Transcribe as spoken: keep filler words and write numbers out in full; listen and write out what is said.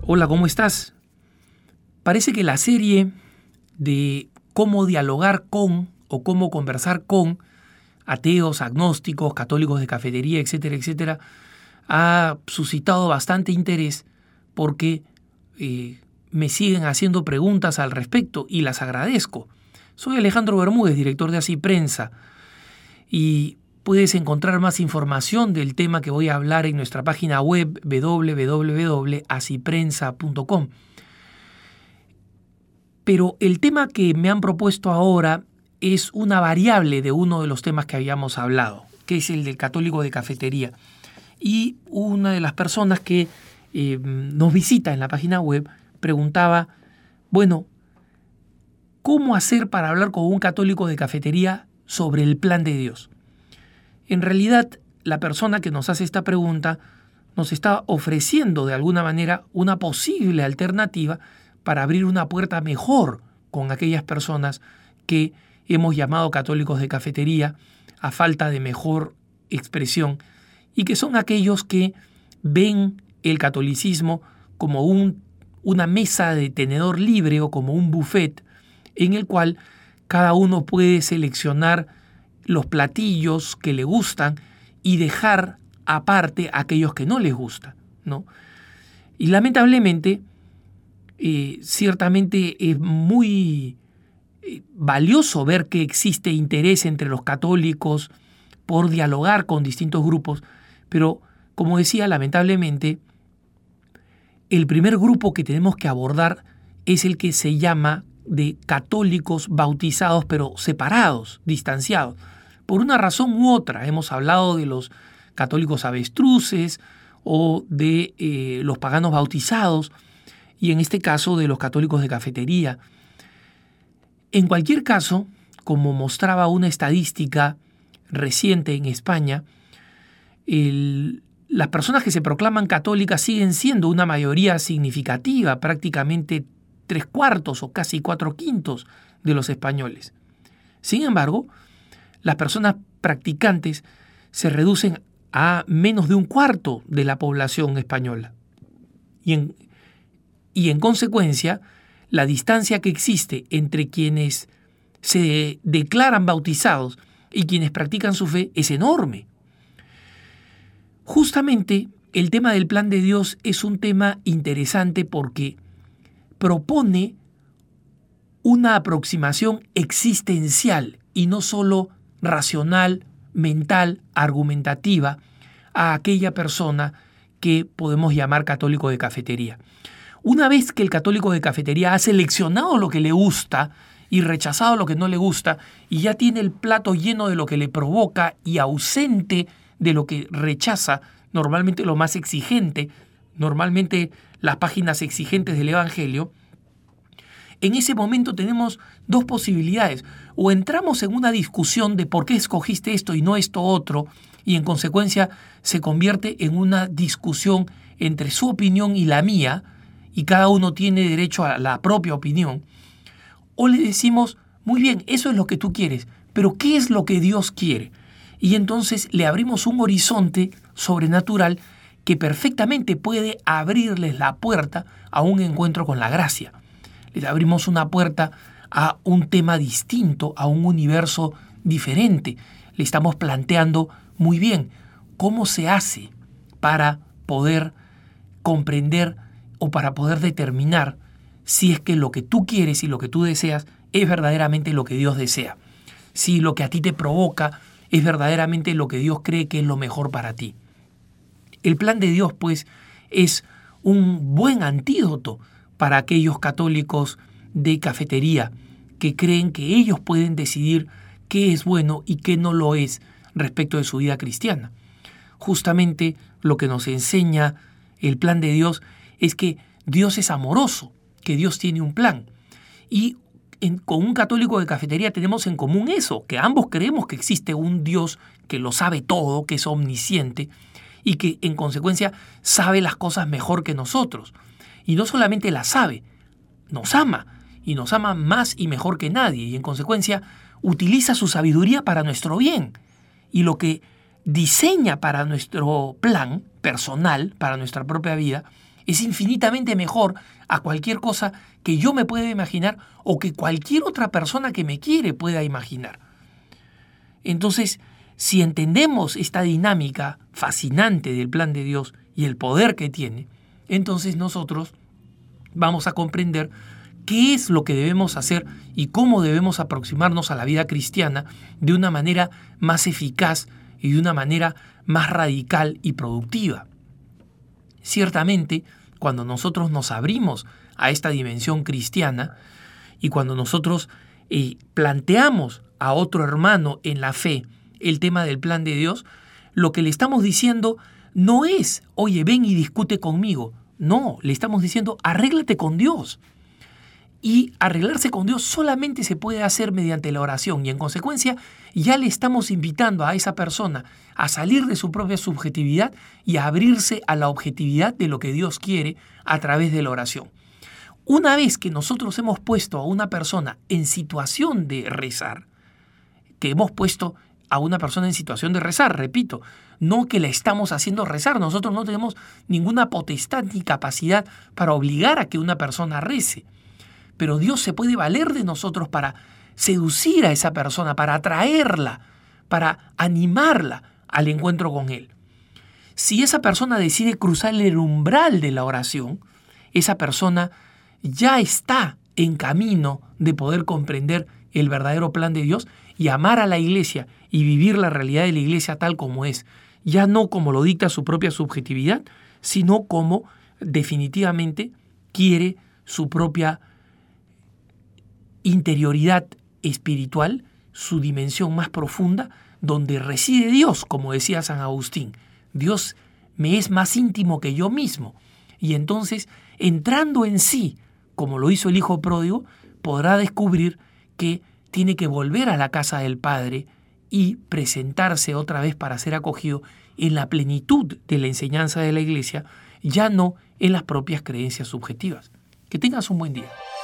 Hola, ¿cómo estás? Parece que la serie de cómo dialogar con o cómo conversar con ateos, agnósticos, católicos de cafetería, etcétera, etcétera, ha suscitado bastante interés porque eh, me siguen haciendo preguntas al respecto y las agradezco. Soy Alejandro Bermúdez, director de Así Prensa, y puedes encontrar más información del tema que voy a hablar en nuestra página web doble u doble u doble u punto así prensa punto com. Pero el tema que me han propuesto ahora es una variable de uno de los temas que habíamos hablado, que es el del católico de cafetería. Y una de las personas que eh, nos visita en la página web preguntaba, bueno, ¿cómo hacer para hablar con un católico de cafetería sobre el plan de Dios? En realidad, la persona que nos hace esta pregunta nos está ofreciendo de alguna manera una posible alternativa para abrir una puerta mejor con aquellas personas que hemos llamado católicos de cafetería a falta de mejor expresión y que son aquellos que ven el catolicismo como un, una mesa de tenedor libre o como un buffet en el cual cada uno puede seleccionar los platillos que le gustan y dejar aparte aquellos que no les gustan, ¿no? Y lamentablemente, eh, ciertamente es muy eh, valioso ver que existe interés entre los católicos por dialogar con distintos grupos, pero como decía, lamentablemente, el primer grupo que tenemos que abordar es el que se llama de católicos bautizados pero separados, distanciados. Por una razón u otra, hemos hablado de los católicos avestruces o de eh, los paganos bautizados y en este caso de los católicos de cafetería. En cualquier caso, como mostraba una estadística reciente en España, el, las personas que se proclaman católicas siguen siendo una mayoría significativa, prácticamente tres cuartos o casi cuatro quintos de los españoles. Sin embargo, las personas practicantes se reducen a menos de un cuarto de la población española. Y en, y en consecuencia, la distancia que existe entre quienes se declaran bautizados y quienes practican su fe es enorme. Justamente el tema del plan de Dios es un tema interesante porque propone una aproximación existencial y no solo racional, mental, argumentativa a aquella persona que podemos llamar católico de cafetería. Una vez que el católico de cafetería ha seleccionado lo que le gusta y rechazado lo que no le gusta y ya tiene el plato lleno de lo que le provoca y ausente de lo que rechaza, normalmente lo más exigente, normalmente las páginas exigentes del Evangelio, en ese momento tenemos dos posibilidades. O entramos en una discusión de por qué escogiste esto y no esto otro, y en consecuencia se convierte en una discusión entre su opinión y la mía, y cada uno tiene derecho a la propia opinión. O le decimos, muy bien, eso es lo que tú quieres, pero ¿qué es lo que Dios quiere? Y entonces le abrimos un horizonte sobrenatural que perfectamente puede abrirles la puerta a un encuentro con la gracia. Les abrimos una puerta a un tema distinto, a un universo diferente. Le estamos planteando muy bien cómo se hace para poder comprender o para poder determinar si es que lo que tú quieres y lo que tú deseas es verdaderamente lo que Dios desea. Si lo que a ti te provoca es verdaderamente lo que Dios cree que es lo mejor para ti. El plan de Dios, pues, es un buen antídoto para aquellos católicos de cafetería que creen que ellos pueden decidir qué es bueno y qué no lo es respecto de su vida cristiana. Justamente lo que nos enseña el plan de Dios es que Dios es amoroso, que Dios tiene un plan. Y en, con un católico de cafetería tenemos en común eso, que ambos creemos que existe un Dios que lo sabe todo, que es omnisciente y que en consecuencia sabe las cosas mejor que nosotros. Y no solamente las sabe, nos ama, y nos ama más y mejor que nadie, y en consecuencia utiliza su sabiduría para nuestro bien. Y lo que diseña para nuestro plan personal, para nuestra propia vida, Es infinitamente mejor a cualquier cosa que yo me pueda imaginar o que cualquier otra persona que me quiere pueda imaginar. Entonces, si entendemos esta dinámica fascinante del plan de Dios y el poder que tiene, entonces nosotros vamos a comprender qué es lo que debemos hacer y cómo debemos aproximarnos a la vida cristiana de una manera más eficaz y de una manera más radical y productiva. Ciertamente, cuando nosotros nos abrimos a esta dimensión cristiana y cuando nosotros eh, planteamos a otro hermano en la fe el tema del plan de Dios, lo que le estamos diciendo no es, oye, ven y discute conmigo. No, le estamos diciendo, arréglate con Dios. Y arreglarse con Dios solamente se puede hacer mediante la oración y en consecuencia ya le estamos invitando a esa persona a salir de su propia subjetividad y a abrirse a la objetividad de lo que Dios quiere a través de la oración. Una vez que nosotros hemos puesto a una persona en situación de rezar, que hemos puesto a una persona en situación de rezar, repito, no que la estamos haciendo rezar, nosotros no tenemos ninguna potestad ni capacidad para obligar a que una persona rece. Pero Dios se puede valer de nosotros para seducir a esa persona, para atraerla, para animarla al encuentro con Él. Si esa persona decide cruzar el umbral de la oración, esa persona ya está en camino de poder comprender el verdadero plan de Dios y amar a la iglesia y vivir la realidad de la iglesia tal como es, ya no como lo dicta su propia subjetividad, sino como definitivamente quiere su propia interioridad espiritual, su dimensión más profunda, donde reside Dios, como decía San Agustín. Dios me es más íntimo que yo mismo. Y entonces, entrando en sí, como lo hizo el hijo pródigo, podrá descubrir que tiene que volver a la casa del Padre y presentarse otra vez para ser acogido en la plenitud de la enseñanza de la Iglesia, ya no en las propias creencias subjetivas. Que tengas un buen día.